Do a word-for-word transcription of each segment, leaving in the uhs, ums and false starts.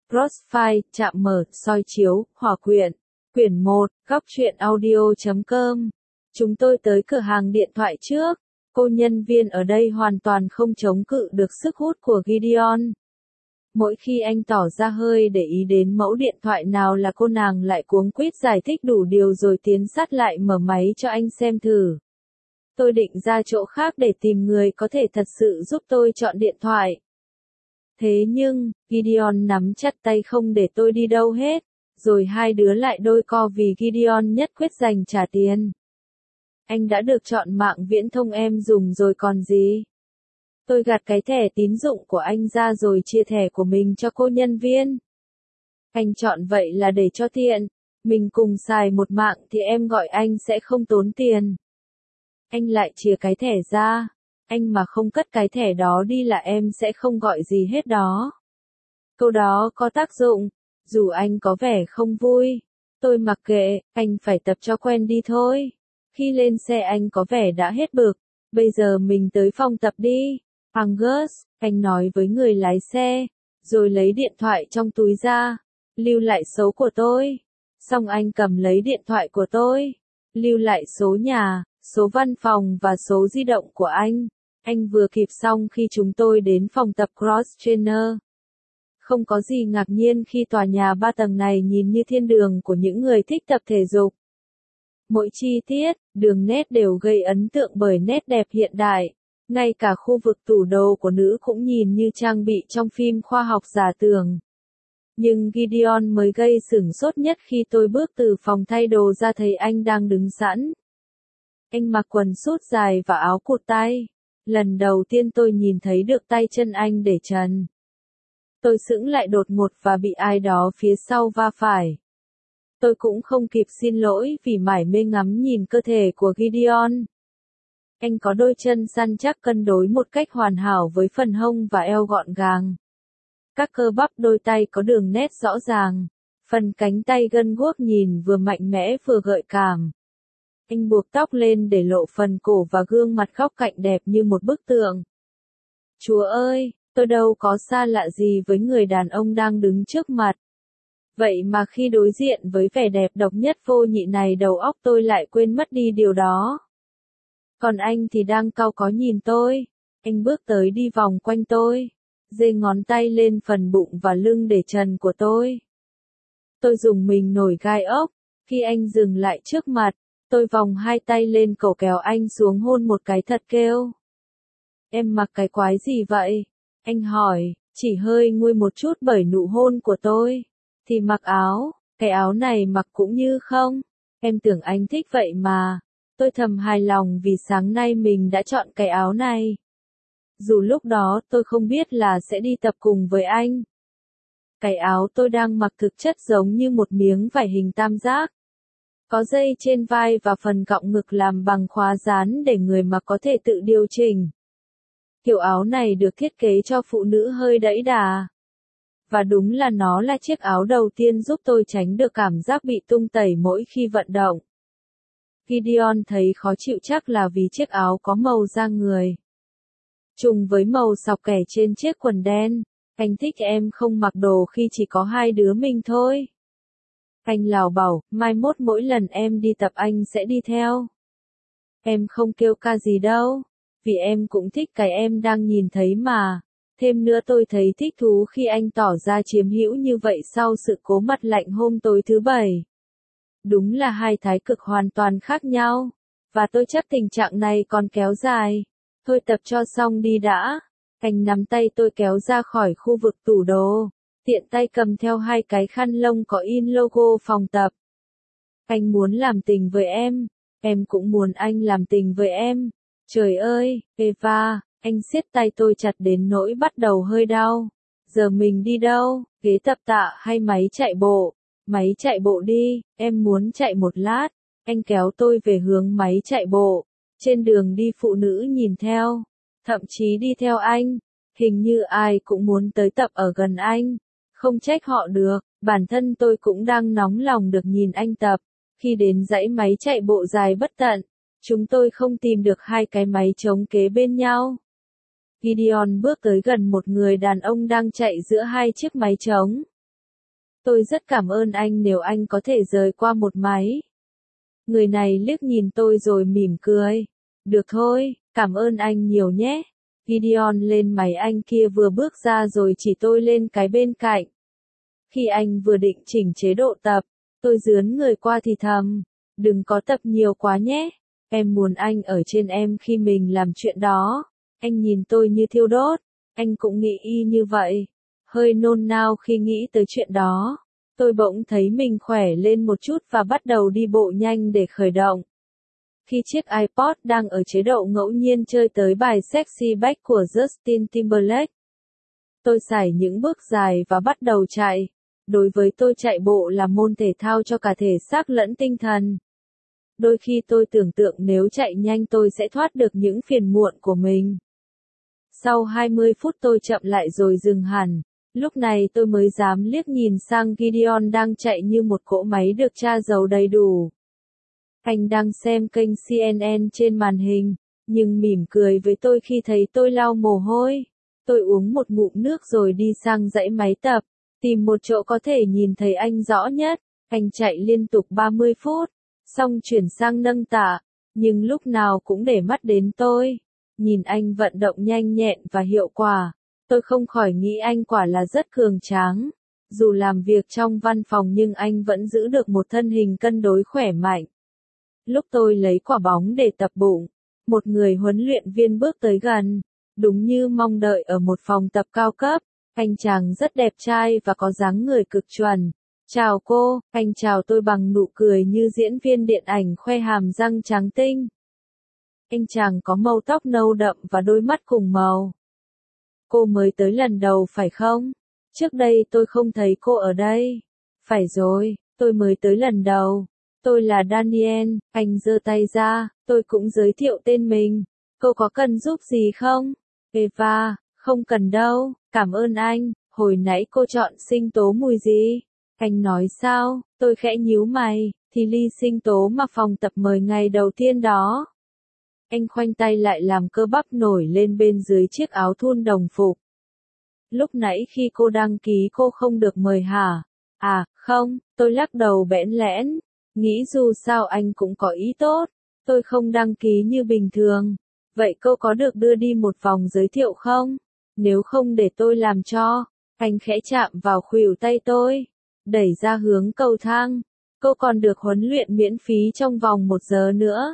Crossfire, chạm mở, soi chiếu, hỏa quyện. Quyển một, góc truyện audio chấm com. Chúng tôi tới cửa hàng điện thoại trước. Cô nhân viên ở đây hoàn toàn không chống cự được sức hút của Gideon. Mỗi khi anh tỏ ra hơi để ý đến mẫu điện thoại nào là cô nàng lại cuống quýt giải thích đủ điều rồi tiến sát lại mở máy cho anh xem thử. Tôi định ra chỗ khác để tìm người có thể thật sự giúp tôi chọn điện thoại. Thế nhưng, Gideon nắm chặt tay không để tôi đi đâu hết, rồi hai đứa lại đôi co vì Gideon nhất quyết giành trả tiền. Anh đã được chọn mạng viễn thông em dùng rồi còn gì. Tôi gạt cái thẻ tín dụng của anh ra rồi chia thẻ của mình cho cô nhân viên. Anh chọn vậy là để cho tiện, mình cùng xài một mạng thì em gọi anh sẽ không tốn tiền. Anh lại chia cái thẻ ra, anh mà không cất cái thẻ đó đi là em sẽ không gọi gì hết đó. Câu đó có tác dụng, dù anh có vẻ không vui. Tôi mặc kệ, anh phải tập cho quen đi thôi. Khi lên xe anh có vẻ đã hết bực, bây giờ mình tới phòng tập đi. Angus, anh nói với người lái xe, rồi lấy điện thoại trong túi ra, lưu lại số của tôi. Xong anh cầm lấy điện thoại của tôi, lưu lại số nhà, số văn phòng và số di động của anh. Anh vừa kịp xong khi chúng tôi đến phòng tập Cross Trainer. Không có gì ngạc nhiên khi tòa nhà ba tầng này nhìn như thiên đường của những người thích tập thể dục. Mỗi chi tiết, đường nét đều gây ấn tượng bởi nét đẹp hiện đại. Ngay cả khu vực tủ đồ của nữ cũng nhìn như trang bị trong phim khoa học giả tưởng. Nhưng Gideon mới gây sửng sốt nhất khi tôi bước từ phòng thay đồ ra thấy anh đang đứng sẵn. Anh mặc quần sút dài và áo cụt tay. Lần đầu tiên tôi nhìn thấy được tay chân anh để trần. Tôi sững lại đột ngột và bị ai đó phía sau va phải. Tôi cũng không kịp xin lỗi vì mải mê ngắm nhìn cơ thể của Gideon. Anh có đôi chân săn chắc cân đối một cách hoàn hảo với phần hông và eo gọn gàng. Các cơ bắp đôi tay có đường nét rõ ràng. Phần cánh tay gân guốc nhìn vừa mạnh mẽ vừa gợi cảm. Anh buộc tóc lên để lộ phần cổ và gương mặt góc cạnh đẹp như một bức tượng. Chúa ơi, tôi đâu có xa lạ gì với người đàn ông đang đứng trước mặt. Vậy mà khi đối diện với vẻ đẹp độc nhất vô nhị này đầu óc tôi lại quên mất đi điều đó. Còn anh thì đang cau có nhìn tôi. Anh bước tới đi vòng quanh tôi, giơ ngón tay lên phần bụng và lưng để trần của tôi. Tôi dùng mình nổi gai ốc. Khi anh dừng lại trước mặt, tôi vòng hai tay lên cổ kéo anh xuống hôn một cái thật kêu. Em mặc cái quái gì vậy? Anh hỏi, chỉ hơi nguôi một chút bởi nụ hôn của tôi. Thì mặc áo, cái áo này mặc cũng như không. Em tưởng anh thích vậy mà. Tôi thầm hài lòng vì sáng nay mình đã chọn cái áo này. Dù lúc đó tôi không biết là sẽ đi tập cùng với anh. Cái áo tôi đang mặc thực chất giống như một miếng vải hình tam giác. Có dây trên vai và phần cọng ngực làm bằng khóa dán để người mặc có thể tự điều chỉnh. Kiểu áo này được thiết kế cho phụ nữ hơi đẫy đà. Và đúng là nó là chiếc áo đầu tiên giúp tôi tránh được cảm giác bị tung tẩy mỗi khi vận động. Gideon thấy khó chịu chắc là vì chiếc áo có màu da người. Trùng với màu sọc kẻ trên chiếc quần đen. Anh thích em không mặc đồ khi chỉ có hai đứa mình thôi. Anh lào bảo, mai mốt mỗi lần em đi tập anh sẽ đi theo. Em không kêu ca gì đâu, vì em cũng thích cái em đang nhìn thấy mà. Thêm nữa tôi thấy thích thú khi anh tỏ ra chiếm hữu như vậy sau sự cố mặt lạnh hôm tối thứ bảy. Đúng là hai thái cực hoàn toàn khác nhau, và tôi chắc tình trạng này còn kéo dài. Thôi tập cho xong đi đã. Anh nắm tay tôi kéo ra khỏi khu vực tủ đồ, tiện tay cầm theo hai cái khăn lông có in logo phòng tập. Anh muốn làm tình với em, em cũng muốn anh làm tình với em. Trời ơi, Eva, anh siết tay tôi chặt đến nỗi bắt đầu hơi đau. Giờ mình đi đâu, ghế tập tạ hay máy chạy bộ? Máy chạy bộ đi, em muốn chạy một lát. Anh kéo tôi về hướng máy chạy bộ. Trên đường đi phụ nữ nhìn theo, thậm chí đi theo anh. Hình như ai cũng muốn tới tập ở gần anh. Không trách họ được, bản thân tôi cũng đang nóng lòng được nhìn anh tập. Khi đến dãy máy chạy bộ dài bất tận, chúng tôi không tìm được hai cái máy trống kế bên nhau. Gideon bước tới gần một người đàn ông đang chạy giữa hai chiếc máy trống. Tôi rất cảm ơn anh nếu anh có thể rời qua một máy. Người này liếc nhìn tôi rồi mỉm cười. Được thôi, cảm ơn anh nhiều nhé. Gideon lên máy anh kia vừa bước ra rồi chỉ tôi lên cái bên cạnh. Khi anh vừa định chỉnh chế độ tập, tôi dướn người qua thì thầm. Đừng có tập nhiều quá nhé. Em muốn anh ở trên em khi mình làm chuyện đó. Anh nhìn tôi như thiêu đốt. Anh cũng nghĩ y như vậy. Hơi nôn nao khi nghĩ tới chuyện đó. Tôi bỗng thấy mình khỏe lên một chút và bắt đầu đi bộ nhanh để khởi động. Khi chiếc iPod đang ở chế độ ngẫu nhiên chơi tới bài Sexy Back của Justin Timberlake, tôi xài những bước dài và bắt đầu chạy. Đối với tôi chạy bộ là môn thể thao cho cả thể xác lẫn tinh thần. Đôi khi tôi tưởng tượng nếu chạy nhanh tôi sẽ thoát được những phiền muộn của mình. Sau hai mươi phút tôi chậm lại rồi dừng hẳn. Lúc này tôi mới dám liếc nhìn sang Gideon đang chạy như một cỗ máy được tra dầu đầy đủ. Anh đang xem kênh C N N trên màn hình, nhưng mỉm cười với tôi khi thấy tôi lau mồ hôi. Tôi uống một ngụm nước rồi đi sang dãy máy tập, tìm một chỗ có thể nhìn thấy anh rõ nhất. Anh chạy liên tục ba mươi phút, xong chuyển sang nâng tạ, nhưng lúc nào cũng để mắt đến tôi. Nhìn anh vận động nhanh nhẹn và hiệu quả, tôi không khỏi nghĩ anh quả là rất cường tráng. Dù làm việc trong văn phòng nhưng anh vẫn giữ được một thân hình cân đối khỏe mạnh. Lúc tôi lấy quả bóng để tập bụng, một người huấn luyện viên bước tới gần, đúng như mong đợi ở một phòng tập cao cấp. Anh chàng rất đẹp trai và có dáng người cực chuẩn. Chào cô, anh chào tôi bằng nụ cười như diễn viên điện ảnh khoe hàm răng trắng tinh. Anh chàng có màu tóc nâu đậm và đôi mắt cùng màu. Cô mới tới lần đầu phải không? Trước đây tôi không thấy cô ở đây. Phải rồi, tôi mới tới lần đầu. Tôi là Daniel, anh giơ tay ra, tôi cũng giới thiệu tên mình. Cô có cần giúp gì không? Eva, không cần đâu, cảm ơn anh, hồi nãy cô chọn sinh tố mùi gì? Anh nói sao? Tôi khẽ nhíu mày, thì ly sinh tố mà phòng tập mời ngày đầu tiên đó. Anh khoanh tay lại làm cơ bắp nổi lên bên dưới chiếc áo thun đồng phục. Lúc nãy khi cô đăng ký cô không được mời hả? À, không, tôi lắc đầu bẽn lẽn. Nghĩ dù sao anh cũng có ý tốt. Tôi không đăng ký như bình thường. Vậy cô có được đưa đi một vòng giới thiệu không? Nếu không để tôi làm cho. Anh khẽ chạm vào khuỷu tay tôi. Đẩy ra hướng cầu thang. Cô còn được huấn luyện miễn phí trong vòng một giờ nữa.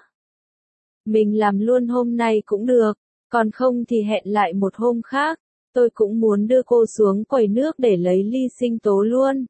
Mình làm luôn hôm nay cũng được. Còn không thì hẹn lại một hôm khác. Tôi cũng muốn đưa cô xuống quầy nước để lấy ly sinh tố luôn.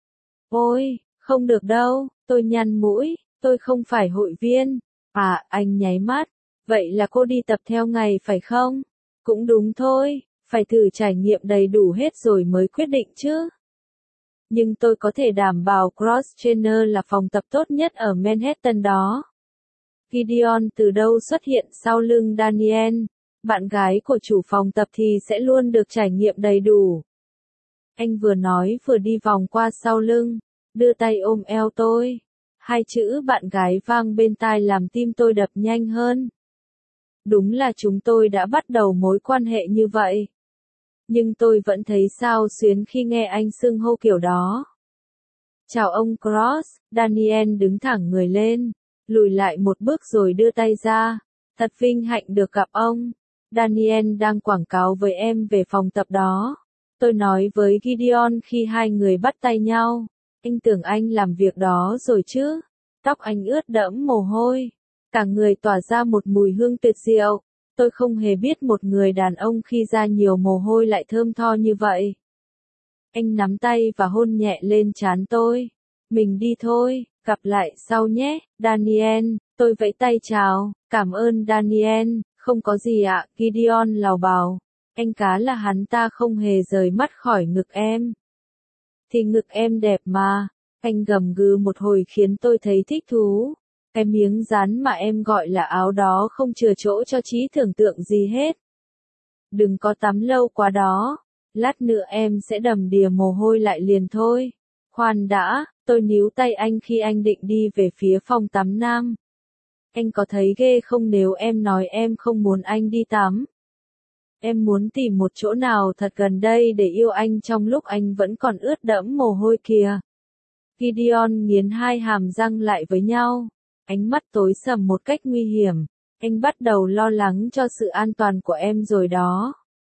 Ôi, không được đâu, tôi nhăn mũi, tôi không phải hội viên. À, anh nháy mắt. Vậy là cô đi tập theo ngày phải không? Cũng đúng thôi, phải thử trải nghiệm đầy đủ hết rồi mới quyết định chứ. Nhưng tôi có thể đảm bảo Cross Trainer là phòng tập tốt nhất ở Manhattan đó. Gideon từ đâu xuất hiện sau lưng Daniel. Bạn gái của chủ phòng tập thì sẽ luôn được trải nghiệm đầy đủ. Anh vừa nói vừa đi vòng qua sau lưng, đưa tay ôm eo tôi. Hai chữ bạn gái vang bên tai làm tim tôi đập nhanh hơn. Đúng là chúng tôi đã bắt đầu mối quan hệ như vậy. Nhưng tôi vẫn thấy xao xuyến khi nghe anh xưng hô kiểu đó. Chào ông Cross, Daniel đứng thẳng người lên, lùi lại một bước rồi đưa tay ra. Thật vinh hạnh được gặp ông. Daniel đang quảng cáo với em về phòng tập đó. Tôi nói với Gideon khi hai người bắt tay nhau. Anh tưởng anh làm việc đó rồi chứ. Tóc anh ướt đẫm mồ hôi. Cả người tỏa ra một mùi hương tuyệt diệu. Tôi không hề biết một người đàn ông khi ra nhiều mồ hôi lại thơm tho như vậy. Anh nắm tay và hôn nhẹ lên trán tôi. Mình đi thôi, gặp lại sau nhé, Daniel. Tôi vẫy tay chào, cảm ơn Daniel. Không có gì ạ, Gideon lào bào. Anh cá là hắn ta không hề rời mắt khỏi ngực em. Thì ngực em đẹp mà. Anh gầm gừ một hồi khiến tôi thấy thích thú. Cái miếng dán mà em gọi là áo đó không chừa chỗ cho trí tưởng tượng gì hết. Đừng có tắm lâu quá đó. Lát nữa em sẽ đầm đìa mồ hôi lại liền thôi. Khoan đã, tôi níu tay anh khi anh định đi về phía phòng tắm nam. Anh có thấy ghê không nếu em nói em không muốn anh đi tắm? Em muốn tìm một chỗ nào thật gần đây để yêu anh trong lúc anh vẫn còn ướt đẫm mồ hôi kìa. Gideon nghiến hai hàm răng lại với nhau. Ánh mắt tối sầm một cách nguy hiểm. Anh bắt đầu lo lắng cho sự an toàn của em rồi đó.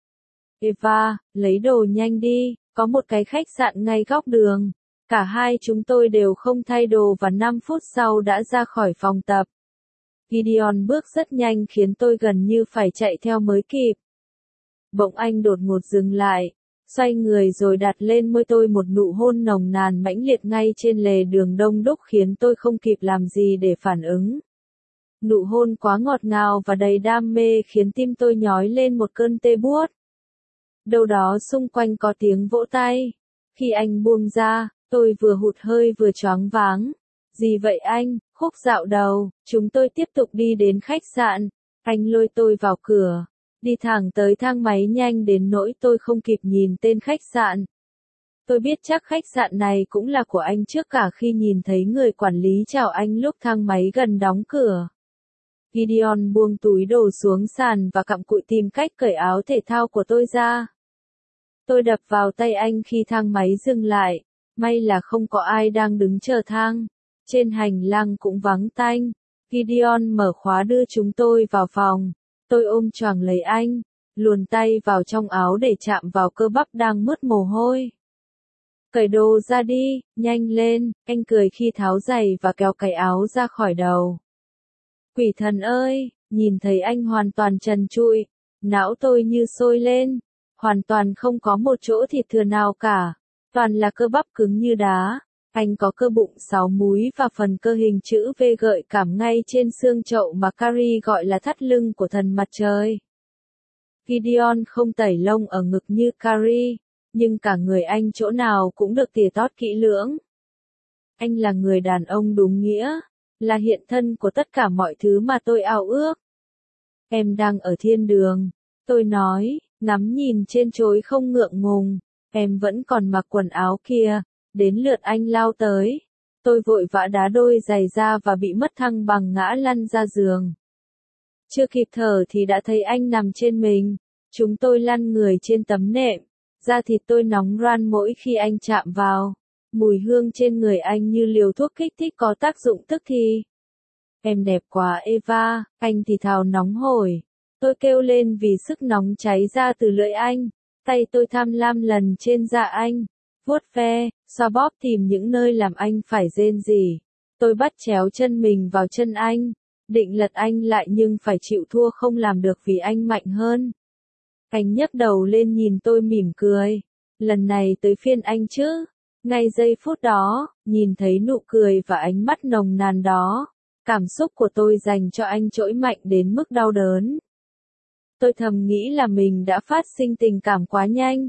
Eva, lấy đồ nhanh đi, có một cái khách sạn ngay góc đường. Cả hai chúng tôi đều không thay đồ và năm phút sau đã ra khỏi phòng tập. Gideon bước rất nhanh khiến tôi gần như phải chạy theo mới kịp. Bỗng anh đột ngột dừng lại, xoay người rồi đặt lên môi tôi một nụ hôn nồng nàn mãnh liệt ngay trên lề đường đông đúc khiến tôi không kịp làm gì để phản ứng. Nụ hôn quá ngọt ngào và đầy đam mê khiến tim tôi nhói lên một cơn tê buốt. Đâu đó xung quanh có tiếng vỗ tay. Khi anh buông ra, tôi vừa hụt hơi vừa choáng váng. Gì vậy anh? Khúc dạo đầu, chúng tôi tiếp tục đi đến khách sạn. Anh lôi tôi vào cửa, đi thẳng tới thang máy nhanh đến nỗi tôi không kịp nhìn tên khách sạn. Tôi biết chắc khách sạn này cũng là của anh trước cả khi nhìn thấy người quản lý chào anh lúc thang máy gần đóng cửa. Gideon buông túi đồ xuống sàn và cặm cụi tìm cách cởi áo thể thao của tôi ra. Tôi đập vào tay anh khi thang máy dừng lại. May là không có ai đang đứng chờ thang. Trên hành lang cũng vắng tanh. Gideon mở khóa đưa chúng tôi vào phòng. Tôi ôm choàng lấy anh, luồn tay vào trong áo để chạm vào cơ bắp đang mướt mồ hôi. Cởi đồ ra đi, nhanh lên, anh cười khi tháo giày và kéo cái áo ra khỏi đầu. Quỷ thần ơi, nhìn thấy anh hoàn toàn trần trụi, não tôi như sôi lên, hoàn toàn không có một chỗ thịt thừa nào cả, toàn là cơ bắp cứng như đá. Anh có cơ bụng sáu múi và phần cơ hình chữ V gợi cảm ngay trên xương chậu mà Carrie gọi là thắt lưng của thần mặt trời. Gideon không tẩy lông ở ngực như Carrie, nhưng cả người anh chỗ nào cũng được tỉa tót kỹ lưỡng. Anh là người đàn ông đúng nghĩa, là hiện thân của tất cả mọi thứ mà tôi ao ước. Em đang ở thiên đường, tôi nói, ngắm nhìn trên trối không ngượng ngùng, em vẫn còn mặc quần áo kia. Đến lượt anh lao tới. Tôi vội vã đá đôi giày ra và bị mất thăng bằng ngã lăn ra giường. Chưa kịp thở thì đã thấy anh nằm trên mình. Chúng tôi lăn người trên tấm nệm. Da thịt tôi nóng ran mỗi khi anh chạm vào. Mùi hương trên người anh như liều thuốc kích thích có tác dụng tức thì. Em đẹp quá Eva, anh thì thào nóng hổi. Tôi kêu lên vì sức nóng cháy ra từ lưỡi anh. Tay tôi tham lam lần trên da anh. Vuốt ve, xoa bóp tìm những nơi làm anh phải rên rỉ. Tôi bắt chéo chân mình vào chân anh, định lật anh lại nhưng phải chịu thua không làm được vì anh mạnh hơn. Anh nhấc đầu lên nhìn tôi mỉm cười. Lần này tới phiên anh chứ. Ngay giây phút đó, nhìn thấy nụ cười và ánh mắt nồng nàn đó, cảm xúc của tôi dành cho anh trỗi mạnh đến mức đau đớn. Tôi thầm nghĩ là mình đã phát sinh tình cảm quá nhanh.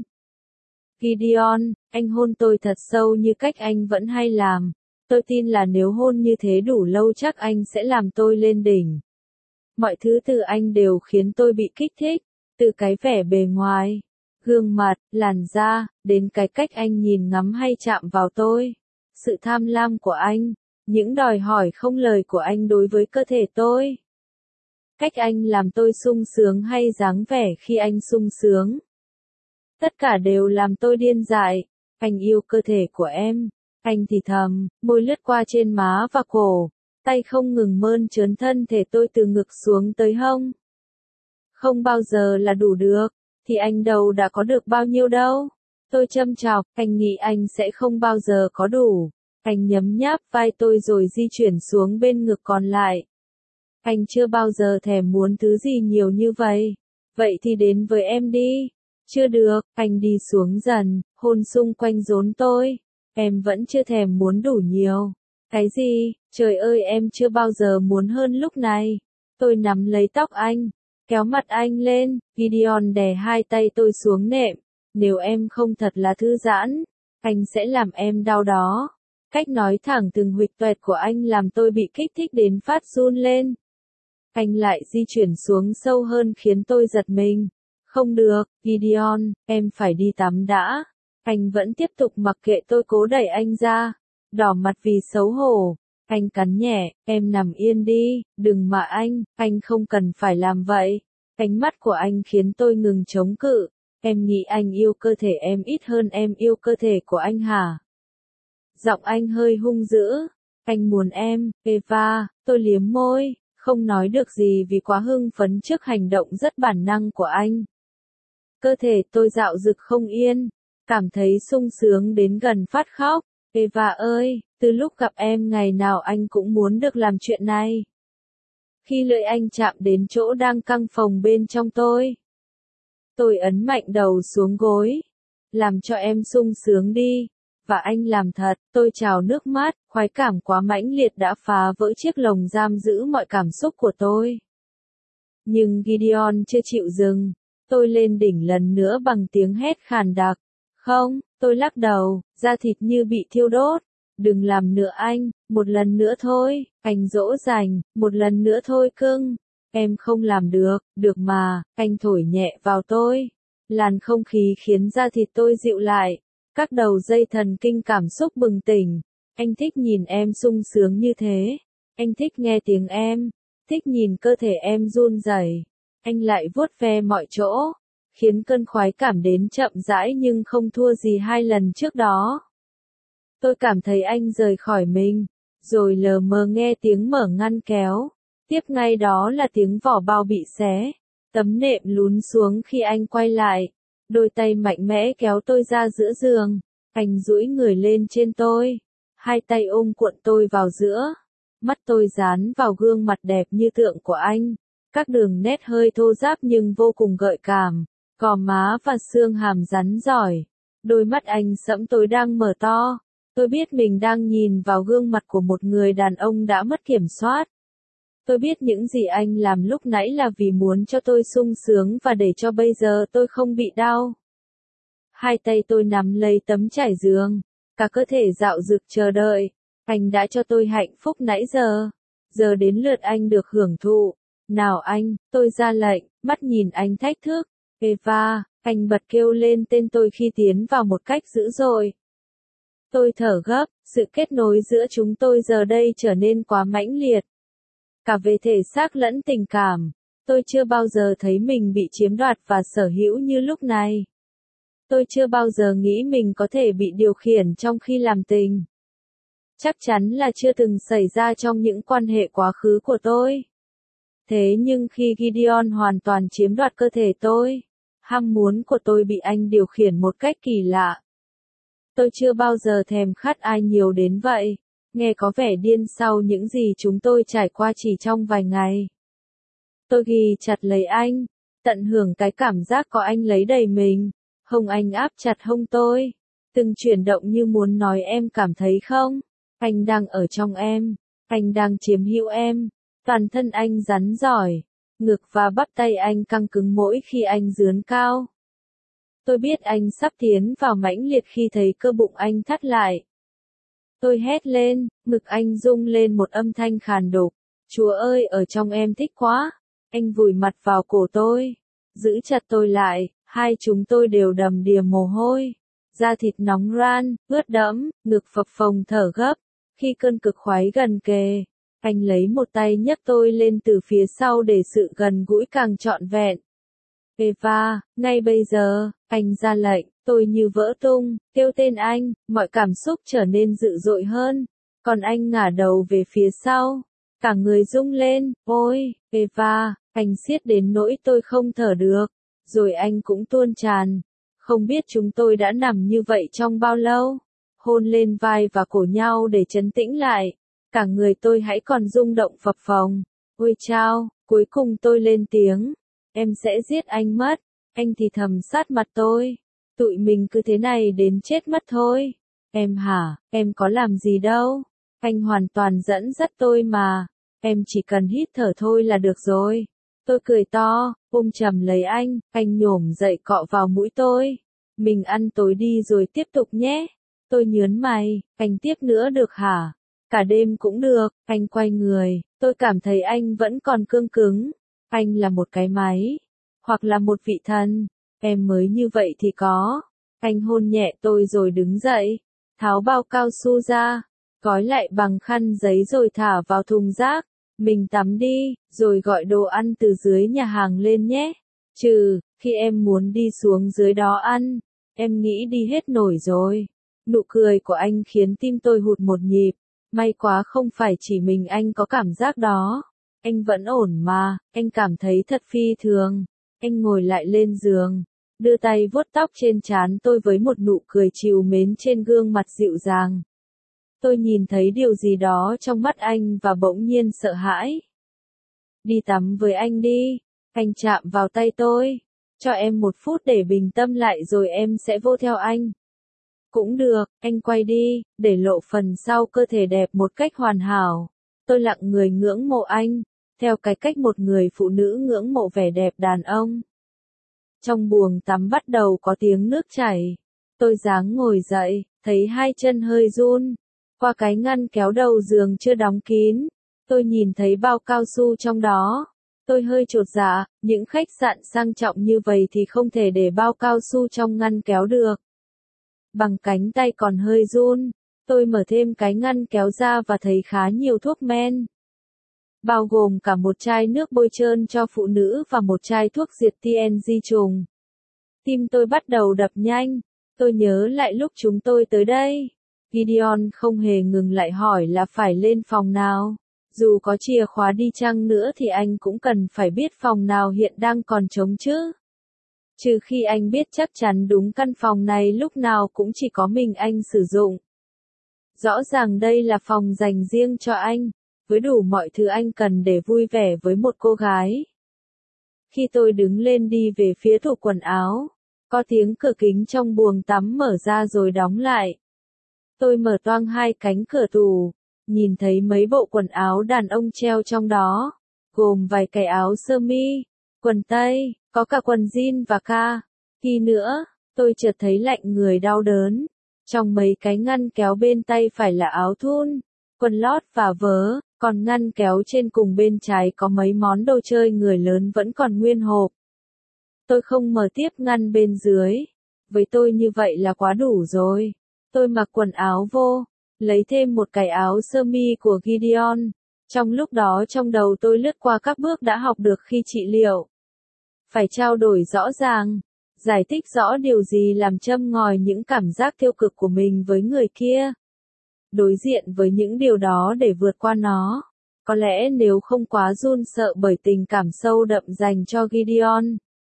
Gideon, anh hôn tôi thật sâu như cách anh vẫn hay làm. Tôi tin là nếu hôn như thế đủ lâu chắc anh sẽ làm tôi lên đỉnh. Mọi thứ từ anh đều khiến tôi bị kích thích, từ cái vẻ bề ngoài, gương mặt, làn da, đến cái cách anh nhìn ngắm hay chạm vào tôi. Sự tham lam của anh, những đòi hỏi không lời của anh đối với cơ thể tôi. Cách anh làm tôi sung sướng hay dáng vẻ khi anh sung sướng. Tất cả đều làm tôi điên dại. Anh yêu cơ thể của em. Anh thì thầm, môi lướt qua trên má và cổ. Tay không ngừng mơn trớn thân thể tôi từ ngực xuống tới hông. Không bao giờ là đủ được. Thì anh đâu đã có được bao nhiêu đâu. Tôi châm chọc, anh nghĩ anh sẽ không bao giờ có đủ. Anh nhấm nháp vai tôi rồi di chuyển xuống bên ngực còn lại. Anh chưa bao giờ thèm muốn thứ gì nhiều như vậy. Vậy thì đến với em đi. Chưa được, anh đi xuống dần, hôn xung quanh rốn tôi. Em vẫn chưa thèm muốn đủ nhiều. Cái gì? Trời ơi em chưa bao giờ muốn hơn lúc này. Tôi nắm lấy tóc anh, kéo mặt anh lên, Gideon đè hai tay tôi xuống nệm. Nếu em không thật là thư giãn, anh sẽ làm em đau đó. Cách nói thẳng từng huỵch toẹt của anh làm tôi bị kích thích đến phát run lên. Anh lại di chuyển xuống sâu hơn khiến tôi giật mình. Không được, Gideon, em phải đi tắm đã. Anh vẫn tiếp tục mặc kệ tôi cố đẩy anh ra. Đỏ mặt vì xấu hổ. Anh cắn nhẹ, em nằm yên đi, đừng mà anh, anh không cần phải làm vậy. Ánh mắt của anh khiến tôi ngừng chống cự. Em nghĩ anh yêu cơ thể em ít hơn em yêu cơ thể của anh hả? Giọng anh hơi hung dữ. Anh muốn em, Eva, tôi liếm môi, không nói được gì vì quá hưng phấn trước hành động rất bản năng của anh. Cơ thể tôi dạo dực không yên, cảm thấy sung sướng đến gần phát khóc. Eva ơi, từ lúc gặp em ngày nào anh cũng muốn được làm chuyện này. Khi lưỡi anh chạm đến chỗ đang căng phồng bên trong tôi, tôi ấn mạnh đầu xuống gối. Làm cho em sung sướng đi. Và anh làm thật, tôi trào nước mắt, khoái cảm quá mãnh liệt đã phá vỡ chiếc lồng giam giữ mọi cảm xúc của tôi. Nhưng Gideon chưa chịu dừng. Tôi lên đỉnh lần nữa bằng tiếng hét khàn đặc. Không, tôi lắc đầu, da thịt như bị thiêu đốt. Đừng làm nữa anh, một lần nữa thôi, anh dỗ dành, một lần nữa thôi cưng. Em không làm được, được mà, anh thổi nhẹ vào tôi. Làn không khí khiến da thịt tôi dịu lại. Các đầu dây thần kinh cảm xúc bừng tỉnh. Anh thích nhìn em sung sướng như thế. Anh thích nghe tiếng em. Thích nhìn cơ thể em run rẩy. Anh lại vuốt ve mọi chỗ. Khiến cơn khoái cảm đến chậm rãi nhưng không thua gì hai lần trước đó. Tôi cảm thấy anh rời khỏi mình. Rồi lờ mờ nghe tiếng mở ngăn kéo. Tiếp ngay đó là tiếng vỏ bao bị xé. Tấm nệm lún xuống khi anh quay lại. Đôi tay mạnh mẽ kéo tôi ra giữa giường. Anh duỗi người lên trên tôi. Hai tay ôm cuộn tôi vào giữa. Mắt tôi dán vào gương mặt đẹp như tượng của anh. Các đường nét hơi thô ráp nhưng vô cùng gợi cảm. Gò má và xương hàm rắn giỏi. Đôi mắt anh sẫm tối đang mở to. Tôi biết mình đang nhìn vào gương mặt của một người đàn ông đã mất kiểm soát. Tôi biết những gì anh làm lúc nãy là vì muốn cho tôi sung sướng và để cho bây giờ tôi không bị đau. Hai tay tôi nắm lấy tấm trải giường, cả cơ thể dạo dực chờ đợi. Anh đã cho tôi hạnh phúc nãy giờ. Giờ đến lượt anh được hưởng thụ. Nào anh, tôi ra lệnh, mắt nhìn anh thách thức. Eva, anh bật kêu lên tên tôi khi tiến vào một cách dữ dội. Tôi thở gấp, sự kết nối giữa chúng tôi giờ đây trở nên quá mãnh liệt. Cả về thể xác lẫn tình cảm. Tôi chưa bao giờ thấy mình bị chiếm đoạt và sở hữu như lúc này. Tôi chưa bao giờ nghĩ mình có thể bị điều khiển trong khi làm tình. Chắc chắn là chưa từng xảy ra trong những quan hệ quá khứ của tôi. Thế nhưng khi Gideon hoàn toàn chiếm đoạt cơ thể tôi, ham muốn của tôi bị anh điều khiển một cách kỳ lạ. Tôi chưa bao giờ thèm khát ai nhiều đến vậy. Nghe có vẻ điên sau những gì chúng tôi trải qua chỉ trong vài ngày. Tôi ghi chặt lấy anh, tận hưởng cái cảm giác có anh lấy đầy mình. Hông anh áp chặt hông tôi. Từng chuyển động như muốn nói em cảm thấy không? Anh đang ở trong em. Anh đang chiếm hữu em. Toàn thân anh rắn giỏi. Ngực và bắp tay anh căng cứng mỗi khi anh dướn cao. Tôi biết anh sắp tiến vào mãnh liệt khi thấy cơ bụng anh thắt lại. Tôi hét lên, ngực anh rung lên một âm thanh khàn đục. Chúa ơi, ở trong em thích quá. Anh vùi mặt vào cổ tôi. Giữ chặt tôi lại, hai chúng tôi đều đầm đìa mồ hôi. Da thịt nóng ran, ướt đẫm, ngực phập phồng thở gấp. Khi cơn cực khoái gần kề, anh lấy một tay nhấc tôi lên từ phía sau để sự gần gũi càng trọn vẹn. Eva, ngay bây giờ, anh ra lệnh, tôi như vỡ tung, kêu tên anh, mọi cảm xúc trở nên dữ dội hơn. Còn anh ngả đầu về phía sau, cả người rung lên, ôi, Eva, anh siết đến nỗi tôi không thở được, rồi anh cũng tuôn tràn. Không biết chúng tôi đã nằm như vậy trong bao lâu, hôn lên vai và cổ nhau để trấn tĩnh lại. Cả người tôi hãy còn rung động phập phồng. Ôi chao, cuối cùng tôi lên tiếng. Em sẽ giết anh mất. Anh thì thầm sát mặt tôi. Tụi mình cứ thế này đến chết mất thôi. Em hả, em có làm gì đâu. Anh hoàn toàn dẫn dắt tôi mà. Em chỉ cần hít thở thôi là được rồi. Tôi cười to, ôm chầm lấy anh, anh nhổm dậy cọ vào mũi tôi. Mình ăn tối đi rồi tiếp tục nhé. Tôi nhớn mày, anh tiếp nữa được hả? Cả đêm cũng được, anh quay người, tôi cảm thấy anh vẫn còn cương cứng. Anh là một cái máy, hoặc là một vị thần, em mới như vậy thì có. Anh hôn nhẹ tôi rồi đứng dậy, tháo bao cao su ra, gói lại bằng khăn giấy rồi thả vào thùng rác. Mình tắm đi, rồi gọi đồ ăn từ dưới nhà hàng lên nhé. Trừ, khi em muốn đi xuống dưới đó ăn, em nghĩ đi hết nổi rồi. Nụ cười của anh khiến tim tôi hụt một nhịp. May quá không phải chỉ mình anh có cảm giác đó. Anh vẫn ổn mà, anh cảm thấy thật phi thường. Anh ngồi lại lên giường, đưa tay vuốt tóc trên trán tôi với một nụ cười trìu mến trên gương mặt dịu dàng. Tôi nhìn thấy điều gì đó trong mắt anh và bỗng nhiên sợ hãi. Đi tắm với anh đi. Anh chạm vào tay tôi. Cho em một phút để bình tâm lại rồi em sẽ vô theo anh. Cũng được, anh quay đi, để lộ phần sau cơ thể đẹp một cách hoàn hảo. Tôi lặng người ngưỡng mộ anh, theo cái cách một người phụ nữ ngưỡng mộ vẻ đẹp đàn ông. Trong buồng tắm bắt đầu có tiếng nước chảy. Tôi giáng ngồi dậy, thấy hai chân hơi run. Qua cái ngăn kéo đầu giường chưa đóng kín, tôi nhìn thấy bao cao su trong đó. Tôi hơi chột dạ, những khách sạn sang trọng như vậy thì không thể để bao cao su trong ngăn kéo được. Bằng cánh tay còn hơi run, tôi mở thêm cái ngăn kéo ra và thấy khá nhiều thuốc men. Bao gồm cả một chai nước bôi trơn cho phụ nữ và một chai thuốc diệt T N G trùng. Tim tôi bắt đầu đập nhanh, tôi nhớ lại lúc chúng tôi tới đây. Gideon không hề ngừng lại hỏi là phải lên phòng nào. Dù có chìa khóa đi chăng nữa thì anh cũng cần phải biết phòng nào hiện đang còn trống chứ. Trừ khi anh biết chắc chắn đúng căn phòng này lúc nào cũng chỉ có mình anh sử dụng. Rõ ràng đây là phòng dành riêng cho anh, với đủ mọi thứ anh cần để vui vẻ với một cô gái. Khi tôi đứng lên đi về phía tủ quần áo, có tiếng cửa kính trong buồng tắm mở ra rồi đóng lại. Tôi mở toang hai cánh cửa tủ, nhìn thấy mấy bộ quần áo đàn ông treo trong đó, gồm vài cái áo sơ mi, quần tây, có cả quần jean và ca. Khi nữa, tôi chợt thấy lạnh người đau đớn. Trong mấy cái ngăn kéo bên tay phải là áo thun, quần lót và vớ, còn ngăn kéo trên cùng bên trái có mấy món đồ chơi người lớn vẫn còn nguyên hộp. Tôi không mở tiếp ngăn bên dưới. Với tôi như vậy là quá đủ rồi. Tôi mặc quần áo vô, lấy thêm một cái áo sơ mi của Gideon. Trong lúc đó trong đầu tôi lướt qua các bước đã học được khi trị liệu. Phải trao đổi rõ ràng, giải thích rõ điều gì làm châm ngòi những cảm giác tiêu cực của mình với người kia. Đối diện với những điều đó để vượt qua nó. Có lẽ nếu không quá run sợ bởi tình cảm sâu đậm dành cho Gideon,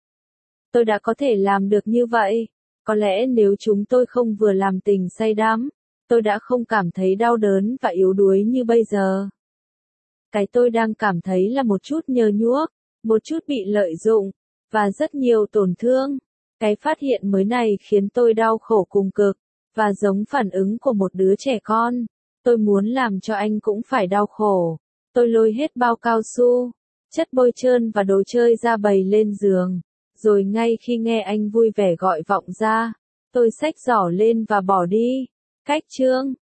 tôi đã có thể làm được như vậy. Có lẽ nếu chúng tôi không vừa làm tình say đắm, tôi đã không cảm thấy đau đớn và yếu đuối như bây giờ. Cái tôi đang cảm thấy là một chút nhơ nhuốc, một chút bị lợi dụng, và rất nhiều tổn thương. Cái phát hiện mới này khiến tôi đau khổ cùng cực, và giống phản ứng của một đứa trẻ con. Tôi muốn làm cho anh cũng phải đau khổ. Tôi lôi hết bao cao su, chất bôi trơn và đồ chơi ra bày lên giường. Rồi ngay khi nghe anh vui vẻ gọi vọng ra, tôi xách giỏ lên và bỏ đi. Cách chương